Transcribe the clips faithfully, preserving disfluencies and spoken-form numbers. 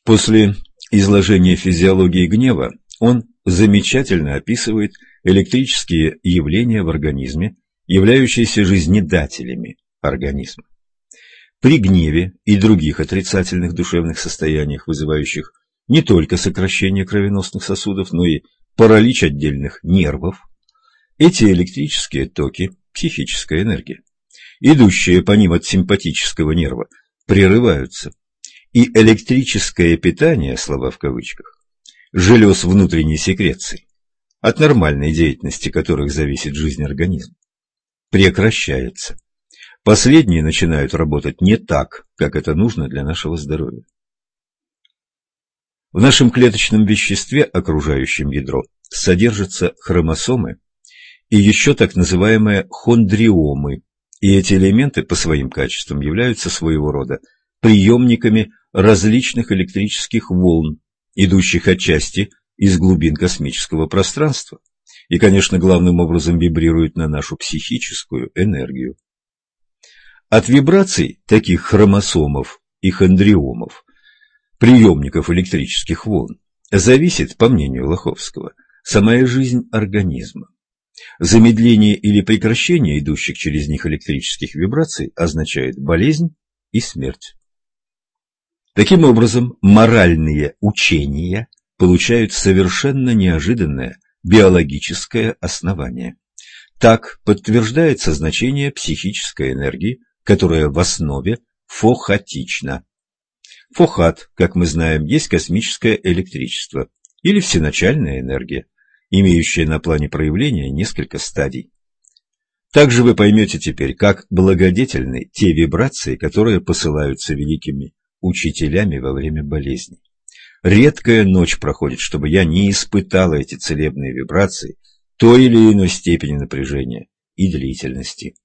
После изложения физиологии гнева он замечательно описывает электрические явления в организме, являющиеся жизнедателями организма. При гневе и других отрицательных душевных состояниях, вызывающих не только сокращение кровеносных сосудов, но и паралич отдельных нервов, эти электрические токи, психическая энергия, идущие по ним от симпатического нерва, прерываются, и электрическое питание, слова в кавычках, желез внутренней секреции, от нормальной деятельности которых зависит жизнь организма, прекращается. Последние начинают работать не так, как это нужно для нашего здоровья. В нашем клеточном веществе, окружающем ядро, содержатся хромосомы и еще так называемые хондриомы, и эти элементы по своим качествам являются своего рода приемниками различных электрических волн, идущих отчасти из глубин космического пространства, и, конечно, главным образом вибрируют на нашу психическую энергию. От вибраций таких хромосомов и хондриомов, приемников электрических волн, зависит, по мнению Лоховского, самая жизнь организма. Замедление или прекращение идущих через них электрических вибраций означает болезнь и смерть. Таким образом, моральные учения получают совершенно неожиданное биологическое основание. Так подтверждается значение психической энергии, которая в основе фохатична. Фохат, как мы знаем, есть космическое электричество или всеначальная энергия, имеющая на плане проявления несколько стадий. Также вы поймете теперь, как благодетельны те вибрации, которые посылаются великими учителями во время болезни. Редкая ночь проходит, чтобы я не испытала эти целебные вибрации той или иной степени напряжения и длительности.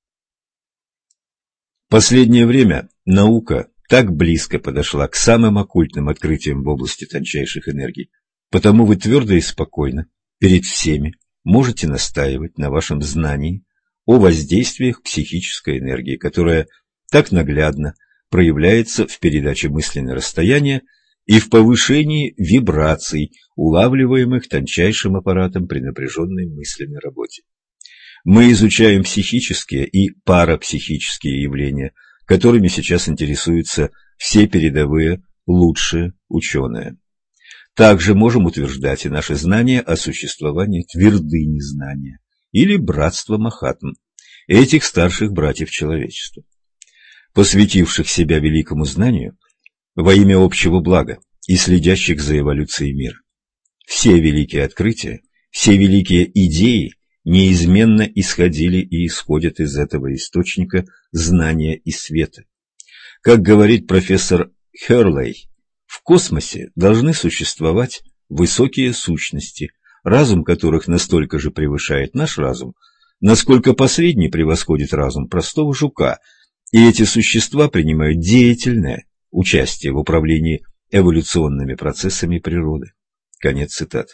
В последнее время наука так близко подошла к самым оккультным открытиям в области тончайших энергий, потому вы твердо и спокойно перед всеми можете настаивать на вашем знании о воздействиях психической энергии, которая так наглядно проявляется в передаче мысли на расстояние и в повышении вибраций, улавливаемых тончайшим аппаратом при напряженной мысленной работе. Мы изучаем психические и парапсихические явления, которыми сейчас интересуются все передовые лучшие ученые. Также можем утверждать и наше знание о существовании твердыни знания или братства Махатм, этих старших братьев человечества, посвятивших себя великому знанию во имя общего блага и следящих за эволюцией мира. Все великие открытия, все великие идеи неизменно исходили и исходят из этого источника знания и света. Как говорит профессор Хёрлей, в космосе должны существовать высокие сущности, разум которых настолько же превышает наш разум, насколько последний превосходит разум простого жука, и эти существа принимают деятельное участие в управлении эволюционными процессами природы. Конец цитаты.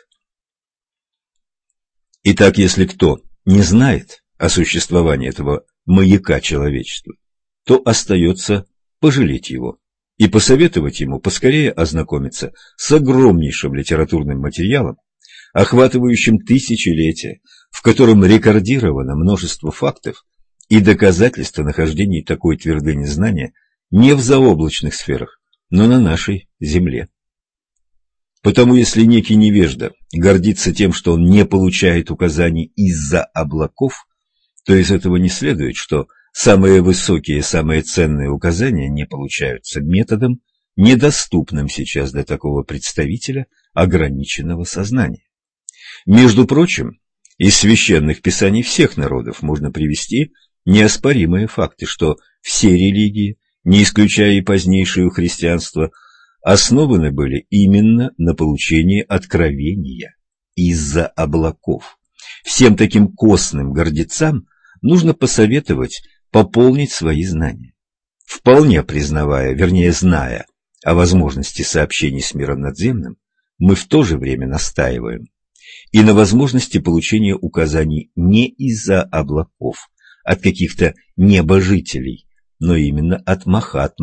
Итак, если кто не знает о существовании этого маяка человечества, то остается пожалеть его и посоветовать ему поскорее ознакомиться с огромнейшим литературным материалом, охватывающим тысячелетия, в котором рекордировано множество фактов и доказательств о нахождении такой твердыни знания не в заоблачных сферах, но на нашей Земле. Потому если некий невежда гордится тем, что он не получает указаний из-за облаков, то из этого не следует, что самые высокие, самые ценные указания не получаются методом, недоступным сейчас для такого представителя ограниченного сознания. Между прочим, из священных писаний всех народов можно привести неоспоримые факты, что все религии, не исключая и позднейшее христианство, основаны были именно на получении откровения из-за облаков. Всем таким косным гордецам нужно посоветовать пополнить свои знания. Вполне признавая, вернее зная о возможности сообщений с миром надземным, мы в то же время настаиваем и на возможности получения указаний не из-за облаков, от каких-то небожителей, но именно от Махатм,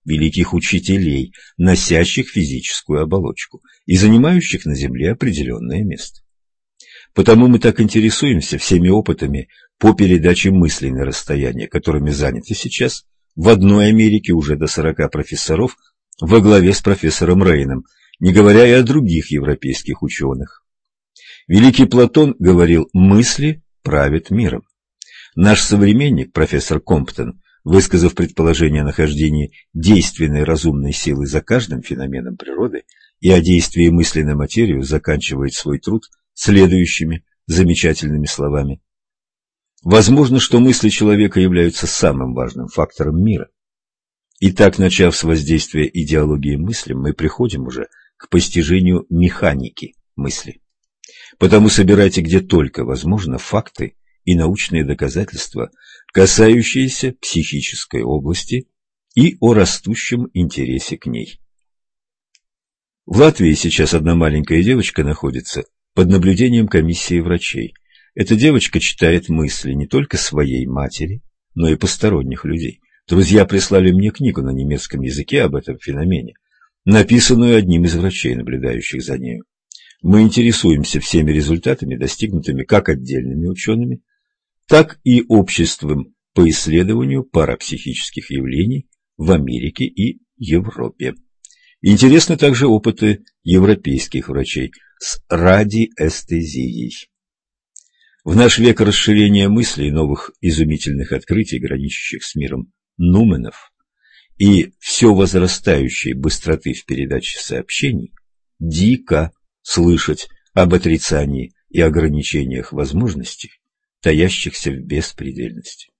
великих учителей, носящих физическую оболочку и занимающих на Земле определенное место. Потому мы так интересуемся всеми опытами по передаче мыслей на расстояние, которыми заняты сейчас в одной Америке уже до сорока профессоров во главе с профессором Рейном, не говоря и о других европейских ученых. Великий Платон говорил: «Мысли правят миром». Наш современник, профессор Комптон, высказав предположение о нахождении действенной разумной силы за каждым феноменом природы и о действии мысли на материю, заканчивает свой труд следующими замечательными словами: «Возможно, что мысли человека являются самым важным фактором мира». Итак, начав с воздействия идеологии мысли, мы приходим уже к постижению механики мысли. Потому собирайте где только возможно факты и научные доказательства, касающиеся психической области и о растущем интересе к ней. В Латвии сейчас одна маленькая девочка находится под наблюдением комиссии врачей. Эта девочка читает мысли не только своей матери, но и посторонних людей. Друзья прислали мне книгу на немецком языке об этом феномене, написанную одним из врачей, наблюдающих за нею. Мы интересуемся всеми результатами, достигнутыми как отдельными учеными, так и обществом по исследованию парапсихических явлений в Америке и Европе. Интересны также опыты европейских врачей с радиэстезией. В наш век расширения мыслей и новых изумительных открытий, граничащих с миром нуменов, и все возрастающей быстроты в передаче сообщений, дико слышать об отрицании и ограничениях возможностей, таящихся в беспредельности.